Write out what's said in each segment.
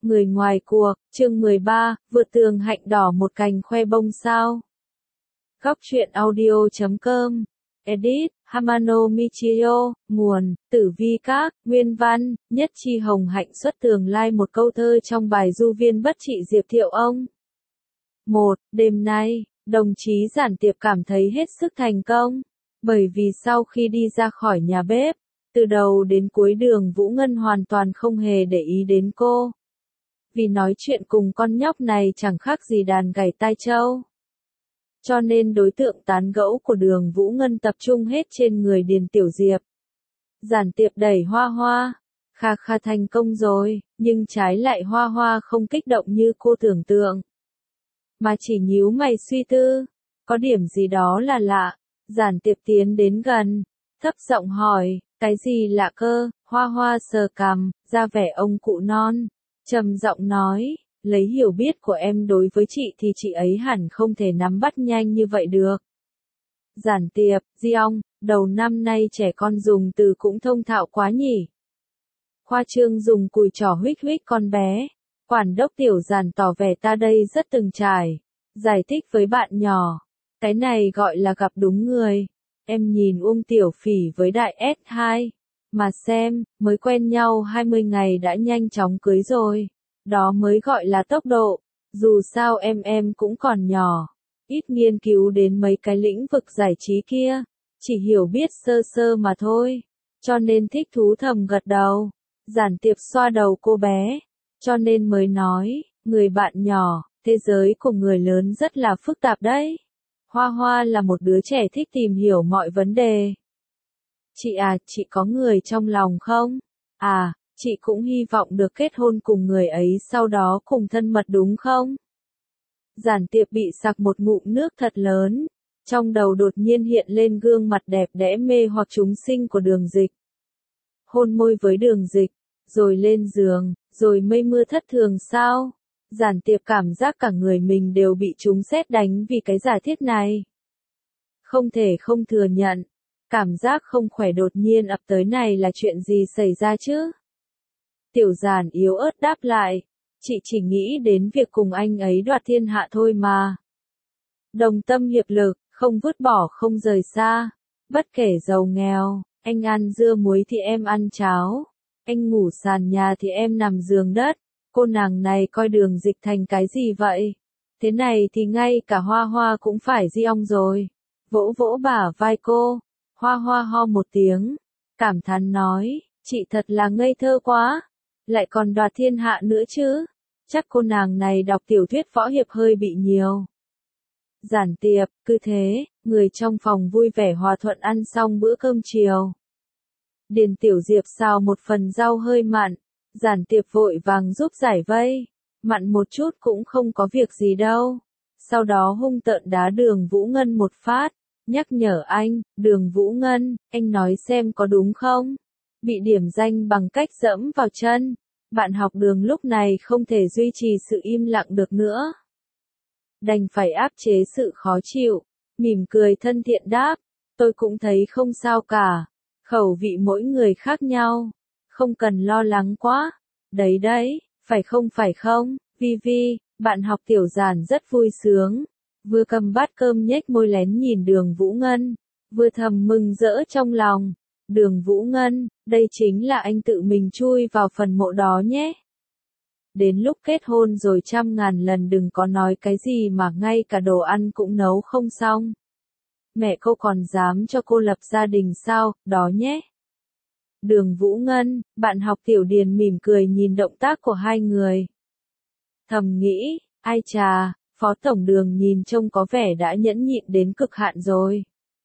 Người ngoài cuộc, chương 13, vượt tường hạnh đỏ một cành khoe bông sao. Góc truyện audio.com. Edit, Hamano Michio, nguồn, Tử Vi Các, nguyên văn, Nhất Chi Hồng Hạnh xuất tường lai một câu thơ trong bài Du Viên Bất Trị Diệp Thiệu ông. 1. Đêm nay, đồng chí Giản Tiệp cảm thấy hết sức thành công, bởi vì sau khi đi ra khỏi nhà bếp, từ đầu đến cuối Đường Vũ Ngân hoàn toàn không hề để ý đến cô. Vì nói chuyện cùng con nhóc này chẳng khác gì đàn gảy tai trâu. Cho nên đối tượng tán gẫu của Đường Vũ Ngân tập trung hết trên người Điền Tiểu Diệp. Giản Tiệp đẩy Hoa Hoa. Kha kha thành công rồi, nhưng trái lại Hoa Hoa không kích động như cô tưởng tượng. Mà chỉ nhíu mày suy tư. Có điểm gì đó là lạ. Giản Tiệp tiến đến gần, thấp giọng hỏi, cái gì lạ cơ? Hoa Hoa sờ cằm, ra vẻ ông cụ non. Trầm giọng nói, lấy hiểu biết của em đối với chị thì chị ấy hẳn không thể nắm bắt nhanh như vậy được. Giản Tiệp, Diong, đầu năm nay trẻ con dùng từ cũng thông thạo quá nhỉ. Khoa trương dùng cùi trỏ huých huých con bé. Quản đốc Tiểu Giản tỏ vẻ ta đây rất từng trải. Giải thích với bạn nhỏ. Cái này gọi là gặp đúng người. Em nhìn Tiểu Phỉ với đại S2. Mà xem, mới quen nhau 20 ngày đã nhanh chóng cưới rồi. Đó mới gọi là tốc độ. Dù sao em cũng còn nhỏ. Ít nghiên cứu đến mấy cái lĩnh vực giải trí kia. Chỉ hiểu biết sơ sơ mà thôi. Cho nên thích thú thầm gật đầu. Giản Tiệp xoa đầu cô bé. Cho nên mới nói, người bạn nhỏ, thế giới của người lớn rất là phức tạp đấy. Hoa Hoa là một đứa trẻ thích tìm hiểu mọi vấn đề. Chị có người trong lòng không? Chị cũng hy vọng được kết hôn cùng người ấy sau đó cùng thân mật đúng không? Giản Tiệp bị sặc một ngụm nước thật lớn. Trong đầu đột nhiên hiện lên gương mặt đẹp đẽ mê hoặc chúng sinh của Đường Dịch. Hôn môi với Đường Dịch, rồi lên giường, rồi mây mưa thất thường sao? Giản Tiệp cảm giác cả người mình đều bị trúng sét đánh vì cái giả thiết này. Không thể không thừa nhận. Cảm giác không khỏe đột nhiên ập tới này là chuyện gì xảy ra chứ? Tiểu Giản yếu ớt đáp lại. Chị chỉ nghĩ đến việc cùng anh ấy đoạt thiên hạ thôi mà. Đồng tâm hiệp lực, không vứt bỏ không rời xa. Bất kể giàu nghèo, anh ăn dưa muối thì em ăn cháo. Anh ngủ sàn nhà thì em nằm giường đất. Cô nàng này coi Đường Dịch thành cái gì vậy? Thế này thì ngay cả Hoa Hoa cũng phải Diong rồi. Vỗ vỗ bả vai cô. Hoa Hoa ho một tiếng. Cảm thán nói, chị thật là ngây thơ quá. Lại còn đoạt thiên hạ nữa chứ. Chắc cô nàng này đọc tiểu thuyết võ hiệp hơi bị nhiều. Giản Tiệp, cứ thế, người trong phòng vui vẻ hòa thuận ăn xong bữa cơm chiều. Điền Tiểu Diệp xào một phần rau hơi mặn. Giản Tiệp vội vàng giúp giải vây. Mặn một chút cũng không có việc gì đâu. Sau đó hung tợn đá Đường Vũ Ngân một phát. Nhắc nhở anh, Đường Vũ Ngân, anh nói xem có đúng không? Bị điểm danh bằng cách dẫm vào chân. Bạn học Đường lúc này không thể duy trì sự im lặng được nữa. Đành phải áp chế sự khó chịu. Mỉm cười thân thiện đáp. Tôi cũng thấy không sao cả. Khẩu vị mỗi người khác nhau. Không cần lo lắng quá. Đấy, phải không, Vi Vi, bạn học Tiểu Giản rất vui sướng. Vừa cầm bát cơm nhếch môi lén nhìn Đường Vũ Ngân. Vừa thầm mừng rỡ trong lòng. Đường Vũ Ngân, đây chính là anh tự mình chui vào phần mộ đó nhé. Đến lúc kết hôn rồi 100.000 lần đừng có nói cái gì mà ngay cả đồ ăn cũng nấu không xong. Mẹ cô còn dám cho cô lập gia đình sao, đó nhé. Đường Vũ Ngân, bạn học Tiểu Điền mỉm cười nhìn động tác của hai người. Thầm nghĩ, ai chà, Phó Tổng Đường nhìn trông có vẻ đã nhẫn nhịn đến cực hạn rồi.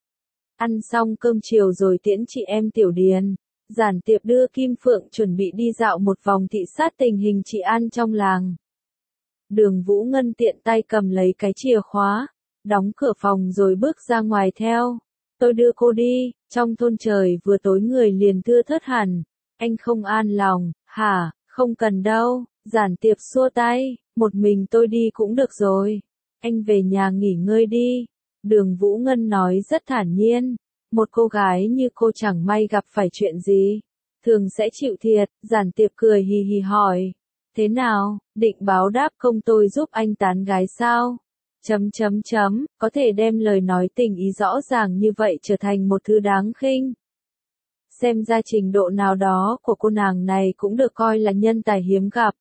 Ăn xong cơm chiều rồi tiễn chị em Tiểu Điền. Giản Tiệp đưa Kim Phượng chuẩn bị đi dạo một vòng thị sát tình hình trị an trong làng. Đường Vũ Ngân tiện tay cầm lấy cái chìa khóa, đóng cửa phòng rồi bước ra ngoài theo. Tôi đưa cô đi, trong thôn trời vừa tối người liền thưa thớt hẳn. Anh không an lòng, hả, không cần đâu. Giản Tiệp xua tay, một mình tôi đi cũng được rồi. Anh về nhà nghỉ ngơi đi. Đường Vũ Ngân nói rất thản nhiên. Một cô gái như cô chẳng may gặp phải chuyện gì thường sẽ chịu thiệt. Giản Tiệp cười hì hì hỏi. Thế nào, định báo đáp công tôi giúp anh tán gái sao? Có thể đem lời nói tình ý rõ ràng như vậy trở thành một thứ đáng khinh. Xem ra trình độ nào đó của cô nàng này cũng được coi là nhân tài hiếm gặp.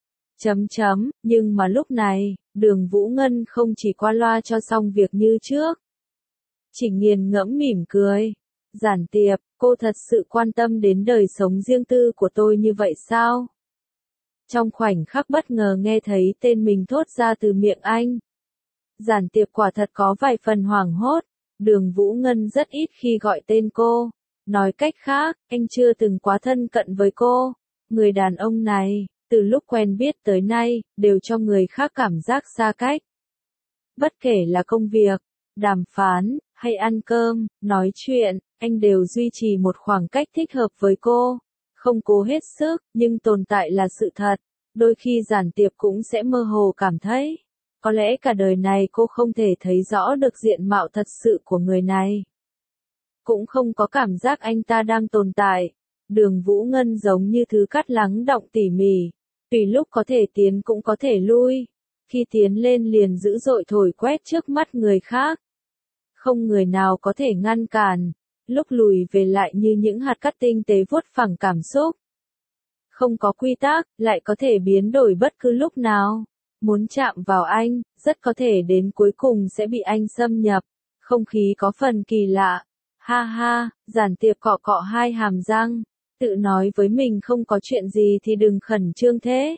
Nhưng mà lúc này, Đường Vũ Ngân không chỉ qua loa cho xong việc như trước. Chỉ nghiền ngẫm mỉm cười. Giản Tiệp, cô thật sự quan tâm đến đời sống riêng tư của tôi như vậy sao? Trong khoảnh khắc bất ngờ nghe thấy tên mình thốt ra từ miệng anh. Giản Tiệp quả thật có vài phần hoảng hốt. Đường Vũ Ngân rất ít khi gọi tên cô. Nói cách khác, anh chưa từng quá thân cận với cô. Người đàn ông này, từ lúc quen biết tới nay, đều cho người khác cảm giác xa cách. Bất kể là công việc, đàm phán, hay ăn cơm, nói chuyện, anh đều duy trì một khoảng cách thích hợp với cô. Không cố hết sức, nhưng tồn tại là sự thật. Đôi khi Giản Tiệp cũng sẽ mơ hồ cảm thấy, có lẽ cả đời này cô không thể thấy rõ được diện mạo thật sự của người này. Cũng không có cảm giác anh ta đang tồn tại. Đường Vũ Ngân giống như thứ cát lắng đọng tỉ mỉ, tùy lúc có thể tiến cũng có thể lui. Khi tiến lên liền dữ dội thổi quét trước mắt người khác. Không người nào có thể ngăn cản, lúc lùi về lại như những hạt cát tinh tế vuốt phẳng cảm xúc. Không có quy tắc, lại có thể biến đổi bất cứ lúc nào. Muốn chạm vào anh, rất có thể đến cuối cùng sẽ bị anh xâm nhập. Không khí có phần kỳ lạ. Ha ha, Giản Tiệp cọ cọ hai hàm răng, tự nói với mình không có chuyện gì thì đừng khẩn trương thế.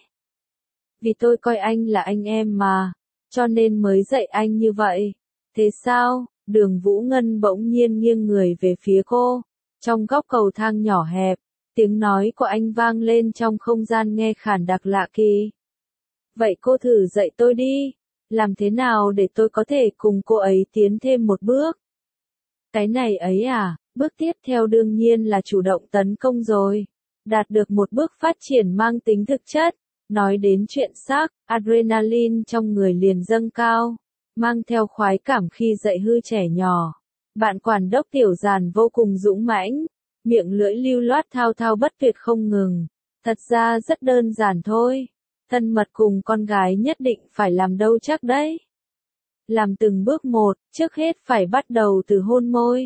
Vì tôi coi anh là anh em mà, cho nên mới dạy anh như vậy. Thế sao? Đường Vũ Ngân bỗng nhiên nghiêng người về phía cô. Trong góc cầu thang nhỏ hẹp, tiếng nói của anh vang lên trong không gian nghe khàn đặc lạ kỳ. Vậy cô thử dạy tôi đi, làm thế nào để tôi có thể cùng cô ấy tiến thêm một bước? Cái này ấy à, bước tiếp theo đương nhiên là chủ động tấn công rồi. Đạt được một bước phát triển mang tính thực chất. Nói đến chuyện xác, adrenaline trong người liền dâng cao. Mang theo khoái cảm khi dạy hư trẻ nhỏ. Bạn quản đốc Tiểu Giản vô cùng dũng mãnh. Miệng lưỡi lưu loát thao thao bất tuyệt không ngừng. Thật ra rất đơn giản thôi. Thân mật cùng con gái nhất định phải làm đâu chắc đấy. Làm từng bước một, trước hết phải bắt đầu từ hôn môi.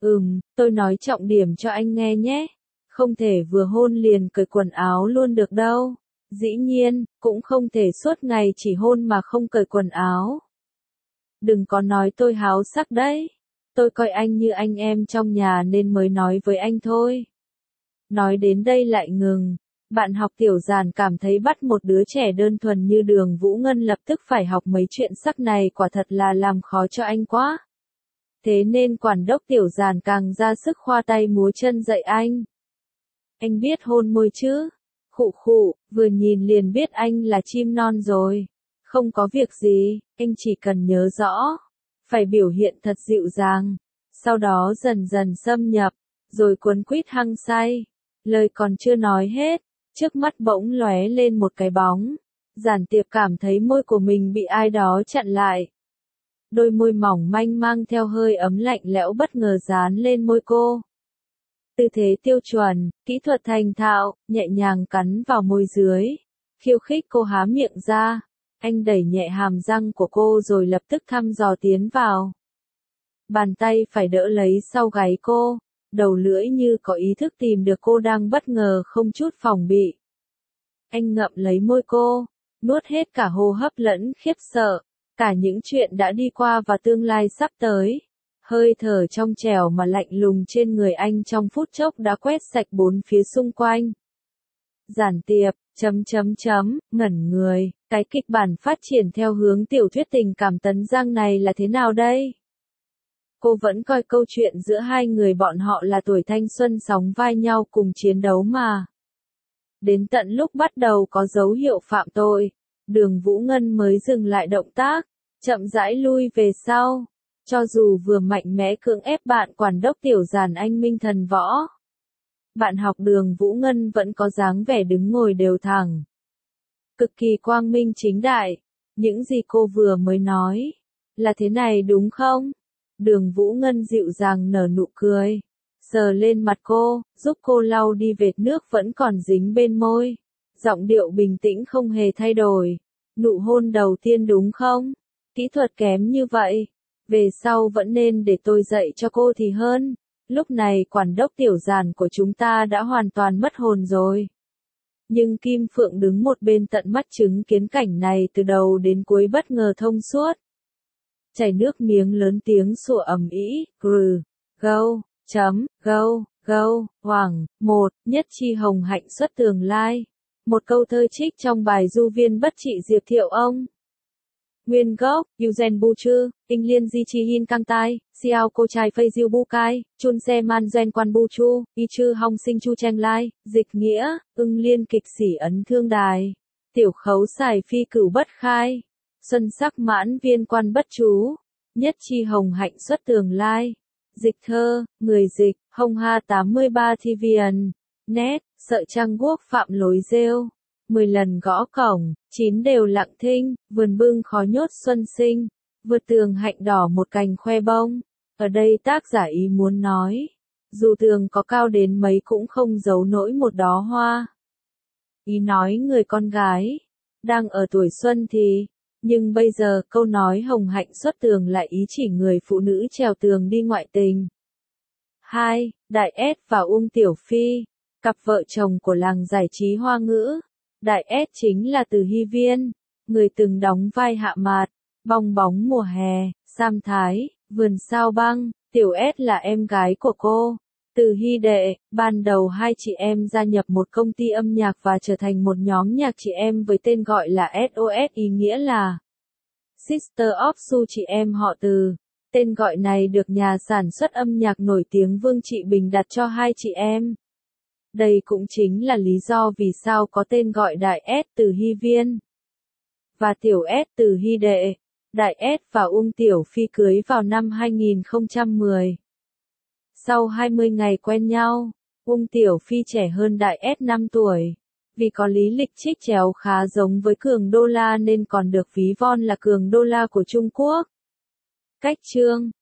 Tôi nói trọng điểm cho anh nghe nhé. Không thể vừa hôn liền cởi quần áo luôn được đâu. Dĩ nhiên, cũng không thể suốt ngày chỉ hôn mà không cởi quần áo. Đừng có nói tôi háo sắc đấy. Tôi coi anh như anh em trong nhà nên mới nói với anh thôi. Nói đến đây lại ngừng. Bạn học Tiểu Giản cảm thấy bắt một đứa trẻ đơn thuần như Đường Vũ Ngân lập tức phải học mấy chuyện sắc này quả thật là làm khó cho anh quá. Thế nên quản đốc Tiểu Giản càng ra sức khoa tay múa chân dạy anh. Anh biết hôn môi chứ? Khụ khụ, vừa nhìn liền biết anh là chim non rồi. Không có việc gì, anh chỉ cần nhớ rõ. Phải biểu hiện thật dịu dàng. Sau đó dần dần xâm nhập, rồi cuốn quýt hăng say. Lời còn chưa nói hết. Trước mắt bỗng lóe lên một cái bóng. Giản Tiệp cảm thấy môi của mình bị ai đó chặn lại. Đôi môi mỏng manh mang theo hơi ấm lạnh lẽo bất ngờ dán lên môi cô. Tư thế tiêu chuẩn, kỹ thuật thành thạo, nhẹ nhàng cắn vào môi dưới. Khiêu khích cô há miệng ra. Anh đẩy nhẹ hàm răng của cô rồi lập tức thăm dò tiến vào. Bàn tay phải đỡ lấy sau gáy cô. Đầu lưỡi như có ý thức tìm được cô đang bất ngờ không chút phòng bị. Anh ngậm lấy môi cô, nuốt hết cả hô hấp lẫn khiếp sợ, cả những chuyện đã đi qua và tương lai sắp tới. Hơi thở trong trẻo mà lạnh lùng trên người anh trong phút chốc đã quét sạch bốn phía xung quanh. Giản Tiệp, ngẩn người, cái kịch bản phát triển theo hướng tiểu thuyết tình cảm tấn giang này là thế nào đây? Cô vẫn coi câu chuyện giữa hai người bọn họ là tuổi thanh xuân sóng vai nhau cùng chiến đấu mà. Đến tận lúc bắt đầu có dấu hiệu phạm tội, Đường Vũ Ngân mới dừng lại động tác, chậm rãi lui về sau. Cho dù vừa mạnh mẽ cưỡng ép bạn quản đốc Tiểu Giản anh minh thần võ. Bạn học Đường Vũ Ngân vẫn có dáng vẻ đứng ngồi đều thẳng. Cực kỳ quang minh chính đại. Những gì cô vừa mới nói, là thế này đúng không? Đường Vũ Ngân dịu dàng nở nụ cười, sờ lên mặt cô, giúp cô lau đi vệt nước vẫn còn dính bên môi. Giọng điệu bình tĩnh không hề thay đổi. Nụ hôn đầu tiên đúng không? Kỹ thuật kém như vậy. Về sau vẫn nên để tôi dạy cho cô thì hơn. Lúc này quản đốc tiểu giản của chúng ta đã hoàn toàn mất hồn rồi. Nhưng Kim Phượng đứng một bên tận mắt chứng kiến cảnh này từ đầu đến cuối bất ngờ thông suốt. Chảy nước miếng lớn tiếng sủa ầm ĩ, go, hoàng, Nhất Chi Hồng Hạnh xuất tường lai. Một câu thơ trích trong bài Du Viên Bất Trị Diệp Thiệu ông. Nguyên gốc, Yuzen Bu Chư, Inh Liên Di Chi Hin Cang Tai, Xiao Cô Trai Phây Diêu Bu Cai, Chun Se Man Gen Quan Bu Chu, Y Chư Hong Sinh Chu Cheng Lai, dịch nghĩa, Ưng Liên Kịch Sỉ Ấn Thương Đài, Tiểu Khấu Xài Phi Cửu Bất Khai, Xuân Sắc Mãn Viên Quan Bất Chú, Nhất Chi Hồng Hạnh xuất tường lai, dịch thơ, người dịch, Hồng Ha 83 TVN, net, Sợ Trăng Quốc Phạm Lối Rêu. 10 lần gõ cổng, 9 đều lặng thinh, vườn bưng khó nhốt xuân sinh, vượt tường hạnh đỏ một cành khoe bông. Ở đây tác giả ý muốn nói, dù tường có cao đến mấy cũng không giấu nổi một đóa hoa. Ý nói người con gái, đang ở tuổi xuân thì, nhưng bây giờ câu nói hồng hạnh xuất tường lại ý chỉ người phụ nữ trèo tường đi ngoại tình. 2. Đại S và Uông Tiểu Phi, cặp vợ chồng của làng giải trí Hoa ngữ. Đại S chính là Từ Hy Viên, người từng đóng vai Hạ Mạt, Bong Bóng Mùa Hè, Sam Thái, Vườn Sao Băng. Tiểu S là em gái của cô, Từ Hy Đệ. Ban đầu hai chị em gia nhập một công ty âm nhạc và trở thành một nhóm nhạc chị em với tên gọi là SOS, ý nghĩa là Sister of Su, chị em họ Từ. Tên gọi này được nhà sản xuất âm nhạc nổi tiếng Vương Trị Bình đặt cho hai chị em. Đây cũng chính là lý do vì sao có tên gọi Đại S Từ Hy Viên và Tiểu S Từ Hy Đệ. Đại S và Uông Tiểu Phi cưới vào năm 2010. Sau 20 ngày quen nhau, Uông Tiểu Phi trẻ hơn Đại S 5 tuổi. Vì có lý lịch trích chéo khá giống với Cường Đô La nên còn được ví von là Cường Đô La của Trung Quốc. Cách chương